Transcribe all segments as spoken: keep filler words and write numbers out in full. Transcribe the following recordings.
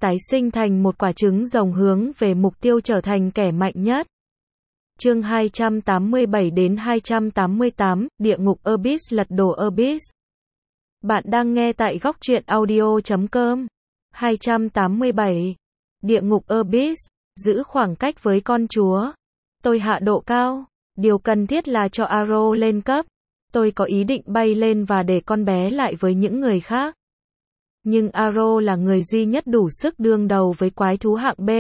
tái sinh thành một quả trứng rồng hướng về mục tiêu trở thành kẻ mạnh nhất. Chương hai trăm tám mươi bảy đến hai trăm tám mươi tám, Địa ngục Abyss lật đổ Abyss. Bạn đang nghe tại góc truyện audio chấm com. hai trăm tám mươi bảy. Địa ngục Abyss, giữ khoảng cách với con chúa. Tôi hạ độ cao. Điều cần thiết là cho Arrow lên cấp. Tôi có ý định bay lên và để con bé lại với những người khác. Nhưng Arrow là người duy nhất đủ sức đương đầu với quái thú hạng B.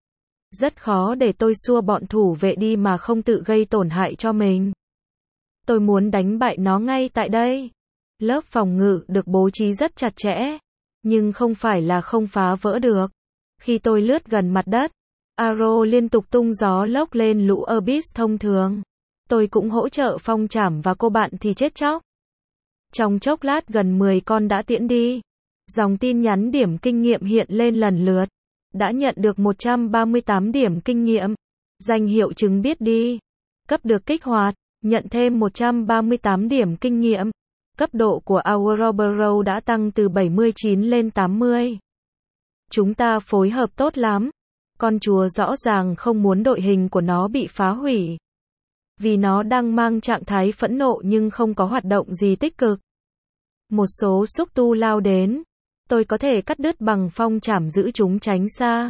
Rất khó để tôi xua bọn thủ vệ đi mà không tự gây tổn hại cho mình. Tôi muốn đánh bại nó ngay tại đây. Lớp phòng ngự được bố trí rất chặt chẽ, nhưng không phải là không phá vỡ được. Khi tôi lướt gần mặt đất, Arrow liên tục tung gió lốc lên lũ Abyss thông thường. Tôi cũng hỗ trợ phong trảm và cô bạn thì chết chóc. Trong chốc lát gần mười con đã tiễn đi. Dòng tin nhắn điểm kinh nghiệm hiện lên lần lượt. Đã nhận được một trăm ba mươi tám điểm kinh nghiệm. Danh hiệu chứng biết đi. Cấp được kích hoạt, nhận thêm một trăm ba mươi tám điểm kinh nghiệm. Cấp độ của Ouroboros đã tăng từ bảy mươi chín lên tám mươi. Chúng ta phối hợp tốt lắm. Con chúa rõ ràng không muốn đội hình của nó bị phá hủy. Vì nó đang mang trạng thái phẫn nộ nhưng không có hoạt động gì tích cực. Một số xúc tu lao đến. Tôi có thể cắt đứt bằng phong trảm giữ chúng tránh xa.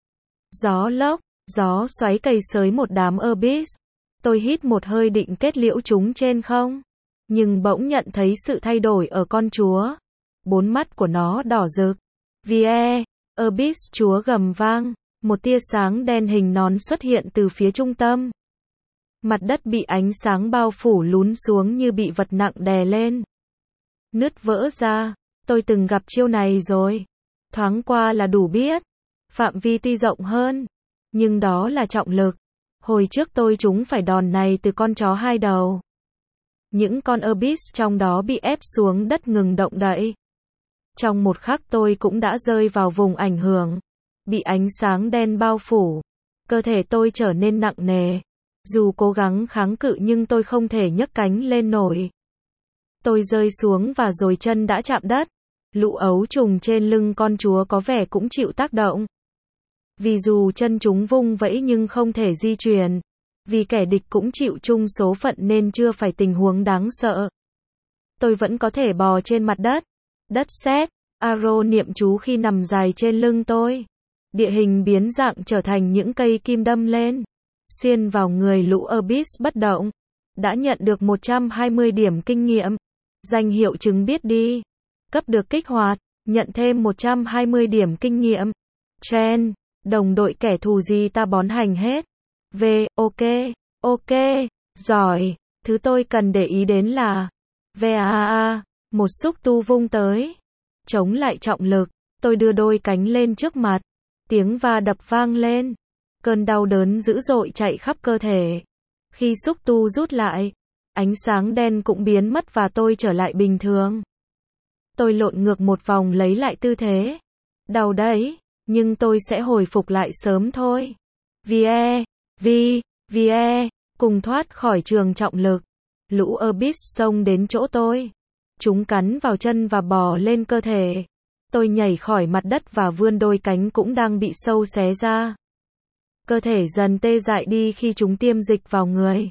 Gió lốc, gió xoáy cày xới một đám Abyss. Tôi hít một hơi định kết liễu chúng trên không. Nhưng bỗng nhận thấy sự thay đổi ở con chúa. Bốn mắt của nó đỏ rực. Vie, Abyss chúa gầm vang. Một tia sáng đen hình nón xuất hiện từ phía trung tâm. Mặt đất bị ánh sáng bao phủ lún xuống như bị vật nặng đè lên. Nứt vỡ ra. Tôi từng gặp chiêu này rồi. Thoáng qua là đủ biết. Phạm vi tuy rộng hơn. Nhưng đó là trọng lực. Hồi trước tôi trúng phải đòn này từ con chó hai đầu. Những con Abyss trong đó bị ép xuống đất ngừng động đậy. Trong một khắc tôi cũng đã rơi vào vùng ảnh hưởng. Bị ánh sáng đen bao phủ. Cơ thể tôi trở nên nặng nề. Dù cố gắng kháng cự nhưng tôi không thể nhấc cánh lên nổi. Tôi rơi xuống và rồi chân đã chạm đất. Lũ ấu trùng trên lưng con chúa có vẻ cũng chịu tác động. Vì dù chân chúng vung vẫy nhưng không thể di chuyển. Vì kẻ địch cũng chịu chung số phận nên chưa phải tình huống đáng sợ. Tôi vẫn có thể bò trên mặt đất. Đất sét, Arrow niệm chú khi nằm dài trên lưng tôi. Địa hình biến dạng trở thành những cây kim đâm lên. Xuyên vào người lũ Abyss bất động. Đã nhận được một trăm hai mươi điểm kinh nghiệm. Danh hiệu chứng biết đi. Cấp được kích hoạt, nhận thêm một trăm hai mươi điểm kinh nghiệm. Chen, đồng đội kẻ thù gì ta bón hành hết. V, ok, ok, giỏi. Thứ tôi cần để ý đến là Vaa, một xúc tu vung tới. Chống lại trọng lực, tôi đưa đôi cánh lên trước mặt. Tiếng va đập vang lên. Cơn đau đớn dữ dội chạy khắp cơ thể. Khi xúc tu rút lại, ánh sáng đen cũng biến mất và tôi trở lại bình thường. Tôi lộn ngược một vòng lấy lại tư thế. Đau đấy, nhưng tôi sẽ hồi phục lại sớm thôi. Vie, vi, vie, cùng thoát khỏi trường trọng lực. Lũ Abyss xông đến chỗ tôi. Chúng cắn vào chân và bò lên cơ thể. Tôi nhảy khỏi mặt đất và vươn đôi cánh cũng đang bị sâu xé ra. Cơ thể dần tê dại đi khi chúng tiêm dịch vào người.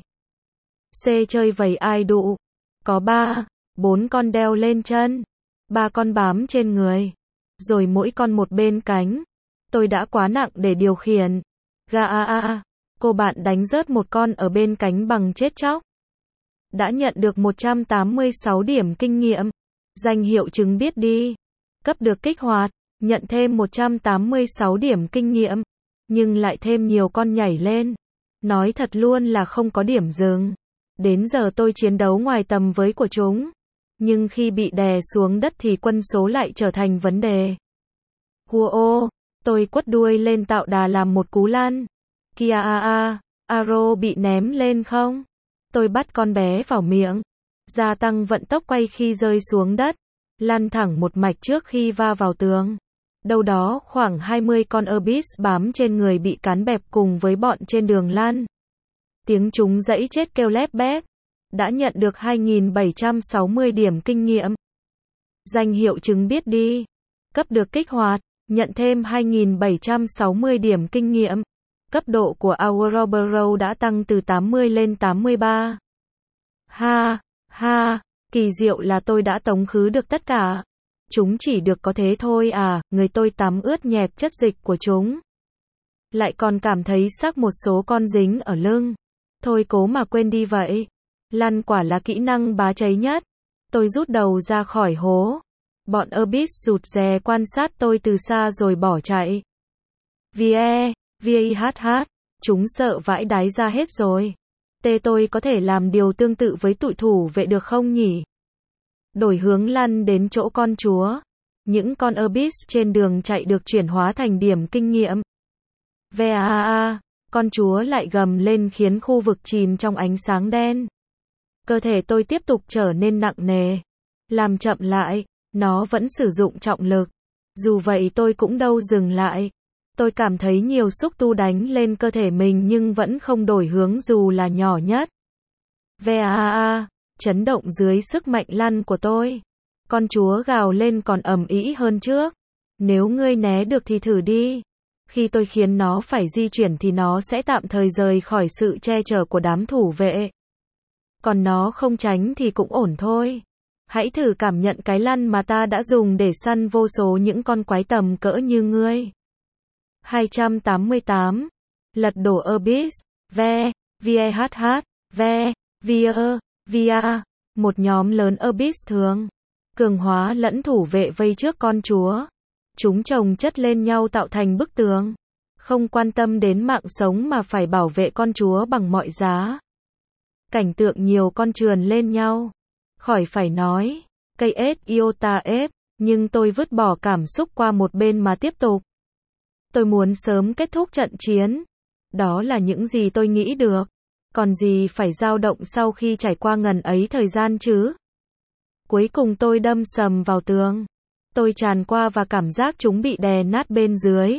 C chơi vầy ai đụ. Có ba, bốn con đeo lên chân. Ba con bám trên người. Rồi mỗi con một bên cánh. Tôi đã quá nặng để điều khiển. Ga a a. Cô bạn đánh rớt một con ở bên cánh bằng chết chóc. Đã nhận được một trăm tám mươi sáu điểm kinh nghiệm. Danh hiệu chứng biết đi. Cấp được kích hoạt. Nhận thêm một trăm tám mươi sáu điểm kinh nghiệm. Nhưng lại thêm nhiều con nhảy lên. Nói thật luôn là không có điểm dừng. Đến giờ tôi chiến đấu ngoài tầm với của chúng. Nhưng khi bị đè xuống đất thì quân số lại trở thành vấn đề. Cua ô, tôi quất đuôi lên tạo đà làm một cú lăn. Kia a a, Arrow bị ném lên không? Tôi bắt con bé vào miệng. Gia tăng vận tốc quay khi rơi xuống đất. Lăn thẳng một mạch trước khi va vào tường. Đâu đó khoảng hai mươi con Abyss bám trên người bị cán bẹp cùng với bọn trên đường lăn. Tiếng chúng dãy chết kêu lép bép. Đã nhận được hai nghìn bảy trăm sáu mươi điểm kinh nghiệm. Danh hiệu chứng biết đi. Cấp được kích hoạt, nhận thêm hai nghìn bảy trăm sáu mươi điểm kinh nghiệm. Cấp độ của Ouroboros đã tăng từ tám mươi lên tám mươi ba. Ha, ha, kỳ diệu là tôi đã tống khứ được tất cả. Chúng chỉ được có thế thôi à, người tôi tắm ướt nhẹp chất dịch của chúng. Lại còn cảm thấy xác một số con dính ở lưng. Thôi cố mà quên đi vậy. Lăn quả là kỹ năng bá cháy nhất. Tôi rút đầu ra khỏi hố. Bọn Abyss rụt rè quan sát tôi từ xa rồi bỏ chạy. Vie, vie hát hát, chúng sợ vãi đái ra hết rồi. Tê tôi có thể làm điều tương tự với tụi thủ vệ được không nhỉ? Đổi hướng lăn đến chỗ con chúa. Những con Abyss trên đường chạy được chuyển hóa thành điểm kinh nghiệm. Ve a a, con chúa lại gầm lên khiến khu vực chìm trong ánh sáng đen. Cơ thể tôi tiếp tục trở nên nặng nề. Làm chậm lại, nó vẫn sử dụng trọng lực. Dù vậy tôi cũng đâu dừng lại. Tôi cảm thấy nhiều xúc tu đánh lên cơ thể mình nhưng vẫn không đổi hướng dù là nhỏ nhất. Ve a a, chấn động dưới sức mạnh lăn của tôi. Con chúa gào lên còn ầm ĩ hơn trước. Nếu ngươi né được thì thử đi. Khi tôi khiến nó phải di chuyển thì nó sẽ tạm thời rời khỏi sự che chở của đám thủ vệ. Còn nó không tránh thì cũng ổn thôi. Hãy thử cảm nhận cái lăn mà ta đã dùng để săn vô số những con quái tầm cỡ như ngươi. hai trăm tám mươi tám. Lật đổ Abyss. Ve, vie hát hát, ve, vie, via. Một nhóm lớn Abyss thường. Cường hóa lẫn thủ vệ vây trước con chúa. Chúng chồng chất lên nhau tạo thành bức tường. Không quan tâm đến mạng sống mà phải bảo vệ con chúa bằng mọi giá. Cảnh tượng nhiều con trườn lên nhau. Khỏi phải nói. Cây ếch iota ép. Nhưng tôi vứt bỏ cảm xúc qua một bên mà tiếp tục. Tôi muốn sớm kết thúc trận chiến. Đó là những gì tôi nghĩ được. Còn gì phải dao động sau khi trải qua ngần ấy thời gian chứ? Cuối cùng tôi đâm sầm vào tường. Tôi tràn qua và cảm giác chúng bị đè nát bên dưới.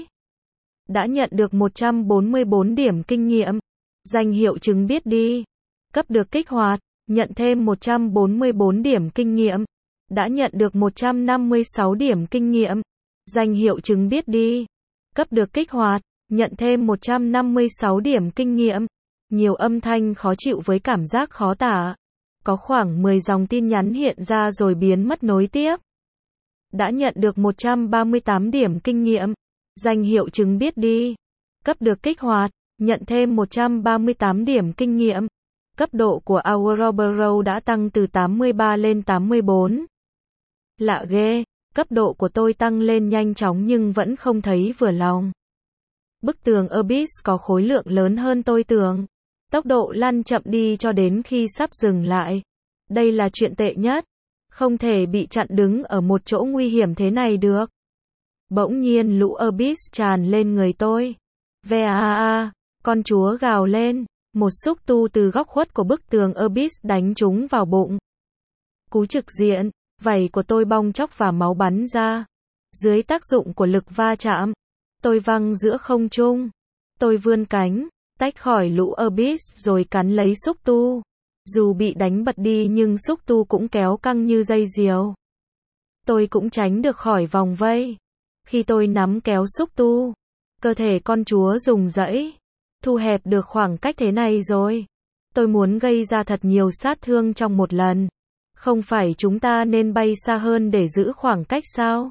Đã nhận được một trăm bốn mươi bốn điểm kinh nghiệm. Danh hiệu chứng biết đi. Cấp được kích hoạt. Nhận thêm một trăm bốn mươi bốn điểm kinh nghiệm. Đã nhận được một trăm năm mươi sáu điểm kinh nghiệm. Danh hiệu chứng biết đi. Cấp được kích hoạt. Nhận thêm một trăm năm mươi sáu điểm kinh nghiệm. Nhiều âm thanh khó chịu với cảm giác khó tả. Có khoảng mười dòng tin nhắn hiện ra rồi biến mất nối tiếp. Đã nhận được một trăm ba mươi tám điểm kinh nghiệm. Danh hiệu chứng biết đi. Cấp được kích hoạt. Nhận thêm một trăm ba mươi tám điểm kinh nghiệm. Cấp độ của Ouroboros đã tăng từ tám mươi ba lên tám mươi bốn. Lạ ghê, cấp độ của tôi tăng lên nhanh chóng nhưng vẫn không thấy vừa lòng. Bức tường Abyss có khối lượng lớn hơn tôi tưởng. Tốc độ lăn chậm đi cho đến khi sắp dừng lại. Đây là chuyện tệ nhất. Không thể bị chặn đứng ở một chỗ nguy hiểm thế này được. Bỗng nhiên lũ Abyss tràn lên người tôi. Ve a a, con chúa gào lên. Một xúc tu từ góc khuất của bức tường Abyss đánh chúng vào bụng. Cú trực diện, vảy của tôi bong chóc và máu bắn ra. Dưới tác dụng của lực va chạm, tôi văng giữa không trung. Tôi vươn cánh, tách khỏi lũ Abyss rồi cắn lấy xúc tu. Dù bị đánh bật đi nhưng xúc tu cũng kéo căng như dây diều. Tôi cũng tránh được khỏi vòng vây. Khi tôi nắm kéo xúc tu, cơ thể con chúa rùng rẫy. Thu hẹp được khoảng cách thế này rồi. Tôi muốn gây ra thật nhiều sát thương trong một lần. Không phải chúng ta nên bay xa hơn để giữ khoảng cách sao?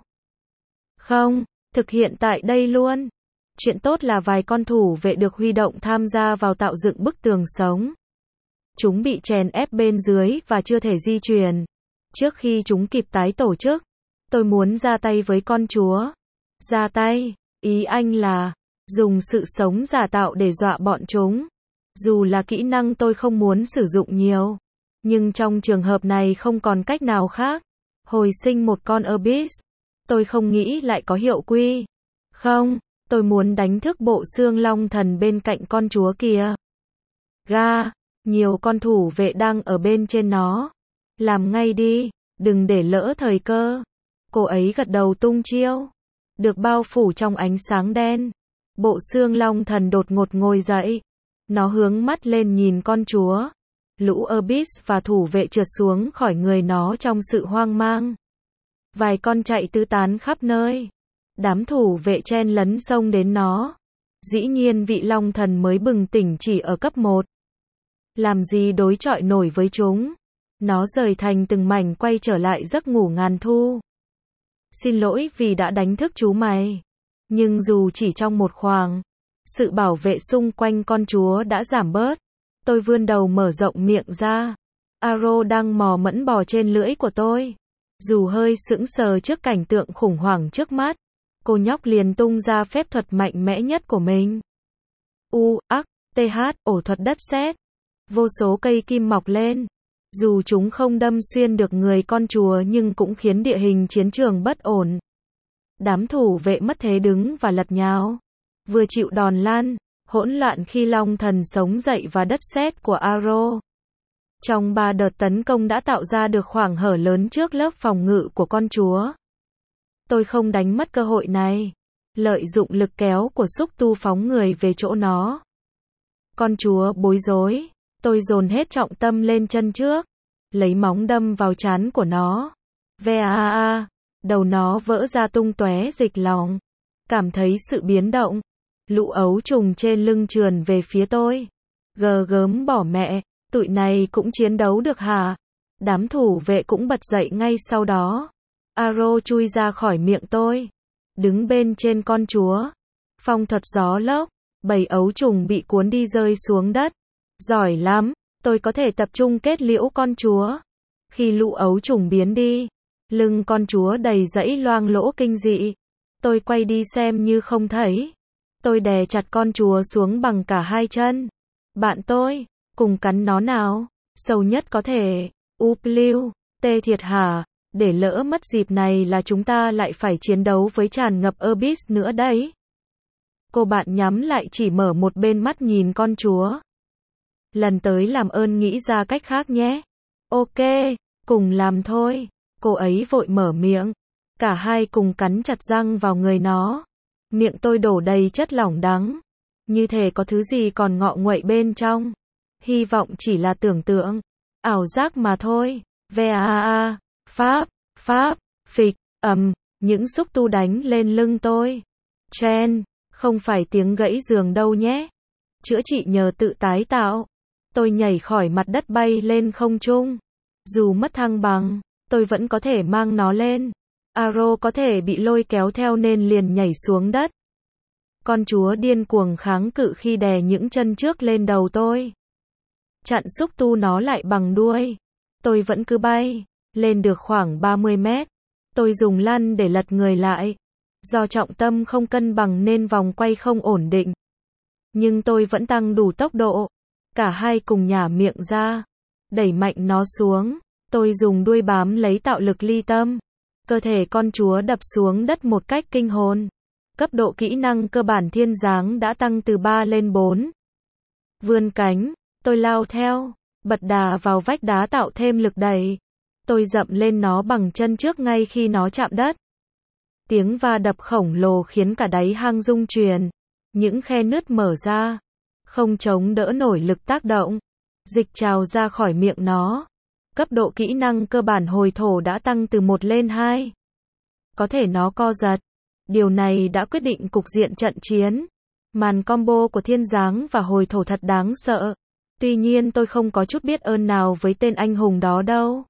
Không, thực hiện tại đây luôn. Chuyện tốt là vài con thủ vệ được huy động tham gia vào tạo dựng bức tường sống. Chúng bị chèn ép bên dưới và chưa thể di chuyển. Trước khi chúng kịp tái tổ chức, tôi muốn ra tay với con chúa. Ra tay, ý anh là dùng sự sống giả tạo để dọa bọn chúng. Dù là kỹ năng tôi không muốn sử dụng nhiều. Nhưng trong trường hợp này không còn cách nào khác. Hồi sinh một con Abyss. Tôi không nghĩ lại có hiệu quy. Không, tôi muốn đánh thức bộ xương long thần bên cạnh con chúa kia. Ga, nhiều con thủ vệ đang ở bên trên nó. Làm ngay đi, đừng để lỡ thời cơ. Cô ấy gật đầu tung chiêu. Được bao phủ trong ánh sáng đen. Bộ xương long thần đột ngột ngồi dậy. Nó hướng mắt lên nhìn con chúa. Lũ Abyss và thủ vệ trượt xuống khỏi người nó trong sự hoang mang. Vài con chạy tứ tán khắp nơi. Đám thủ vệ chen lấn xông đến nó. Dĩ nhiên vị Long Thần mới bừng tỉnh chỉ ở cấp một. Làm gì đối chọi nổi với chúng. Nó rời thành từng mảnh quay trở lại giấc ngủ ngàn thu. Xin lỗi vì đã đánh thức chú mày. Nhưng dù chỉ trong một khoảng, sự bảo vệ xung quanh con chúa đã giảm bớt. Tôi vươn đầu mở rộng miệng ra. Aro đang mò mẫm bò trên lưỡi của tôi. Dù hơi sững sờ trước cảnh tượng khủng hoảng trước mắt, cô nhóc liền tung ra phép thuật mạnh mẽ nhất của mình. U, ắc, th, ổ thuật đất sét. Vô số cây kim mọc lên. Dù chúng không đâm xuyên được người con chúa nhưng cũng khiến địa hình chiến trường bất ổn. Đám thủ vệ mất thế đứng và lật nhào. Vừa chịu đòn lan, hỗn loạn khi Long Thần sống dậy và đất sét của Aro. Trong ba đợt tấn công đã tạo ra được khoảng hở lớn trước lớp phòng ngự của con chúa. Tôi không đánh mất cơ hội này. Lợi dụng lực kéo của xúc tu phóng người về chỗ nó. Con chúa bối rối. Tôi dồn hết trọng tâm lên chân trước. Lấy móng đâm vào trán của nó. Ve a a. Đầu nó vỡ ra tung tóe dịch lòng. Cảm thấy sự biến động. Lũ ấu trùng trên lưng trườn về phía tôi. Gờ gớm bỏ mẹ. Tụi này cũng chiến đấu được hả? Đám thủ vệ cũng bật dậy ngay sau đó. Aro chui ra khỏi miệng tôi. Đứng bên trên con chúa. Phong thuật gió lốc. Bầy ấu trùng bị cuốn đi rơi xuống đất. Giỏi lắm. Tôi có thể tập trung kết liễu con chúa. Khi lũ ấu trùng biến đi, lưng con chúa đầy dãy loang lỗ kinh dị. Tôi quay đi xem như không thấy. Tôi đè chặt con chúa xuống bằng cả hai chân. Bạn tôi, cùng cắn nó nào. Sâu nhất có thể. Úp lưu, tê thiệt hả? Để lỡ mất dịp này là chúng ta lại phải chiến đấu với tràn ngập Abyss nữa đấy. Cô bạn nhắm lại chỉ mở một bên mắt nhìn con chúa. Lần tới làm ơn nghĩ ra cách khác nhé. Ok, cùng làm thôi. Cô ấy vội mở miệng. Cả hai cùng cắn chặt răng vào người nó. Miệng tôi đổ đầy chất lỏng đắng. Như thể có thứ gì còn ngọ nguậy bên trong. Hy vọng chỉ là tưởng tượng. Ảo giác mà thôi. Ve a a. Pháp, pháp, phịch, ầm. Những xúc tu đánh lên lưng tôi. Chen, không phải tiếng gãy giường đâu nhé. Chữa trị nhờ tự tái tạo. Tôi nhảy khỏi mặt đất bay lên không trung. Dù mất thăng bằng, tôi vẫn có thể mang nó lên. Aro có thể bị lôi kéo theo nên liền nhảy xuống đất. Con chúa điên cuồng kháng cự khi đè những chân trước lên đầu tôi. Chặn xúc tu nó lại bằng đuôi. Tôi vẫn cứ bay. Lên được khoảng ba mươi mét. Tôi dùng lăn để lật người lại. Do trọng tâm không cân bằng nên vòng quay không ổn định. Nhưng tôi vẫn tăng đủ tốc độ. Cả hai cùng nhả miệng ra. Đẩy mạnh nó xuống. Tôi dùng đuôi bám lấy tạo lực ly tâm. Cơ thể con chúa đập xuống đất một cách kinh hồn. Cấp độ kỹ năng cơ bản thiên giáng đã tăng từ ba lên bốn. Vươn cánh. Tôi lao theo. Bật đà vào vách đá tạo thêm lực đẩy. Tôi dậm lên nó bằng chân trước ngay khi nó chạm đất. Tiếng va đập khổng lồ khiến cả đáy hang rung chuyển. Những khe nứt mở ra. Không chống đỡ nổi lực tác động. Dịch trào ra khỏi miệng nó. Cấp độ kỹ năng cơ bản hồi thổ đã tăng từ một lên hai. Có thể nó co giật. Điều này đã quyết định cục diện trận chiến. Màn combo của thiên giáng và hồi thổ thật đáng sợ. Tuy nhiên tôi không có chút biết ơn nào với tên anh hùng đó đâu.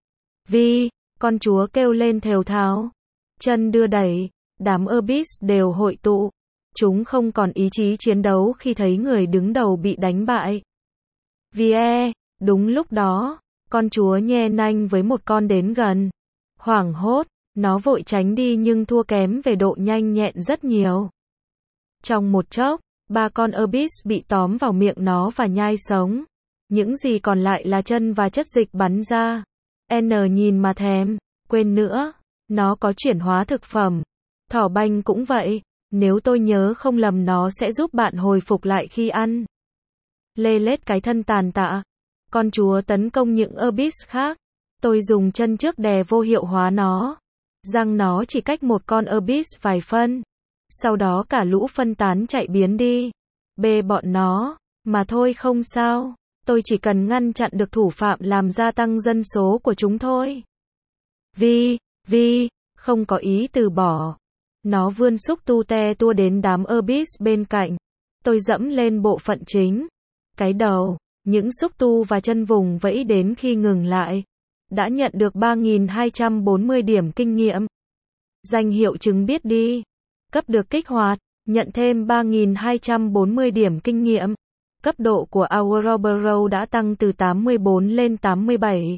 Vì, con chúa kêu lên thều thào. Chân đưa đẩy. Đám Abyss đều hội tụ. Chúng không còn ý chí chiến đấu khi thấy người đứng đầu bị đánh bại. Vì e, đúng lúc đó, con chúa nhe nanh với một con đến gần. Hoảng hốt, nó vội tránh đi nhưng thua kém về độ nhanh nhẹn rất nhiều. Trong một chốc, ba con Abyss bị tóm vào miệng nó và nhai sống. Những gì còn lại là chân và chất dịch bắn ra. N nhìn mà thèm, quên nữa, nó có chuyển hóa thực phẩm. Thỏ banh cũng vậy. Nếu tôi nhớ không lầm nó sẽ giúp bạn hồi phục lại khi ăn. Lê lết cái thân tàn tạ. Con chúa tấn công những Abyss khác. Tôi dùng chân trước đè vô hiệu hóa nó. Răng nó chỉ cách một con Abyss vài phân. Sau đó cả lũ phân tán chạy biến đi. Bê bọn nó. Mà thôi không sao. Tôi chỉ cần ngăn chặn được thủ phạm làm gia tăng dân số của chúng thôi. Vì, vì, không có ý từ bỏ. Nó vươn xúc tu te tua đến đám Abyss bên cạnh. Tôi dẫm lên bộ phận chính. Cái đầu, những xúc tu và chân vùng vẫy đến khi ngừng lại. Đã nhận được ba nghìn hai trăm bốn mươi điểm kinh nghiệm. Danh hiệu chứng biết đi. Cấp được kích hoạt, nhận thêm ba nghìn hai trăm bốn mươi điểm kinh nghiệm. Cấp độ của Ouroboros đã tăng từ tám mươi bốn lên tám mươi bảy.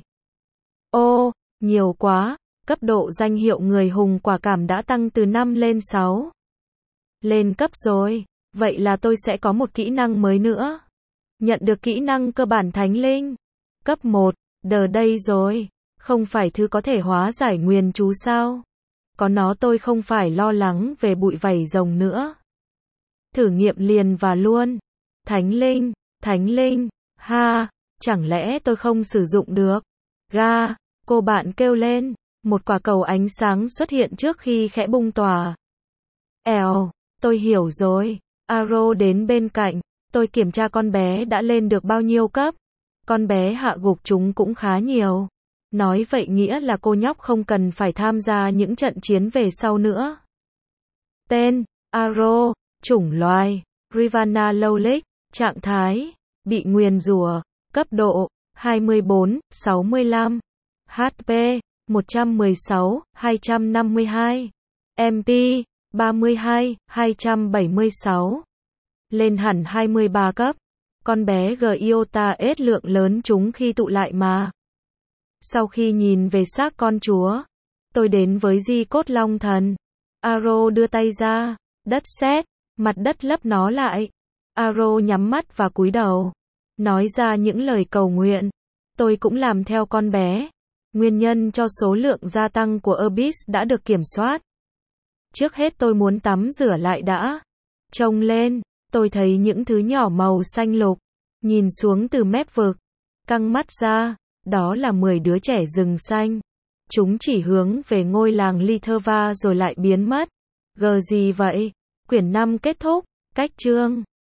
Ô, nhiều quá. Cấp độ danh hiệu người hùng quả cảm đã tăng từ năm lên sáu. Lên cấp rồi. Vậy là tôi sẽ có một kỹ năng mới nữa. Nhận được kỹ năng cơ bản thánh linh. Cấp một, đờ đây rồi. Không phải thứ có thể hóa giải nguyền chú sao? Có nó tôi không phải lo lắng về bụi vảy rồng nữa. Thử nghiệm liền và luôn. Thánh linh, thánh linh, ha, chẳng lẽ tôi không sử dụng được? Ga, cô bạn kêu lên. Một quả cầu ánh sáng xuất hiện trước khi khẽ bung tỏa. Èo, tôi hiểu rồi. Aro đến bên cạnh. Tôi kiểm tra con bé đã lên được bao nhiêu cấp. Con bé hạ gục chúng cũng khá nhiều. Nói vậy nghĩa là cô nhóc không cần phải tham gia những trận chiến về sau nữa. Tên, Aro, chủng loài, Rivana Lowlick, trạng thái, bị nguyền rủa, cấp độ, hai mươi bốn, sáu mươi lăm, hát pê, một trăm mười sáu, hai trăm năm mươi hai, em pê, ba mươi hai, hai trăm bảy mươi sáu. Lên hẳn hai mươi ba cấp. Con bé Giota ết lượng lớn chúng khi tụ lại mà. Sau khi nhìn về xác con chúa, tôi đến với Di Cốt Long Thần. Aro đưa tay ra, đất sét, mặt đất lấp nó lại. Aro nhắm mắt và cúi đầu, nói ra những lời cầu nguyện. Tôi cũng làm theo con bé. Nguyên nhân cho số lượng gia tăng của Abyss đã được kiểm soát. Trước hết tôi muốn tắm rửa lại đã. Trông lên, tôi thấy những thứ nhỏ màu xanh lục. Nhìn xuống từ mép vực. Căng mắt ra, đó là mười đứa trẻ rừng xanh. Chúng chỉ hướng về ngôi làng Litherva rồi lại biến mất. Gờ gì vậy? Quyển năm kết thúc. Cách chương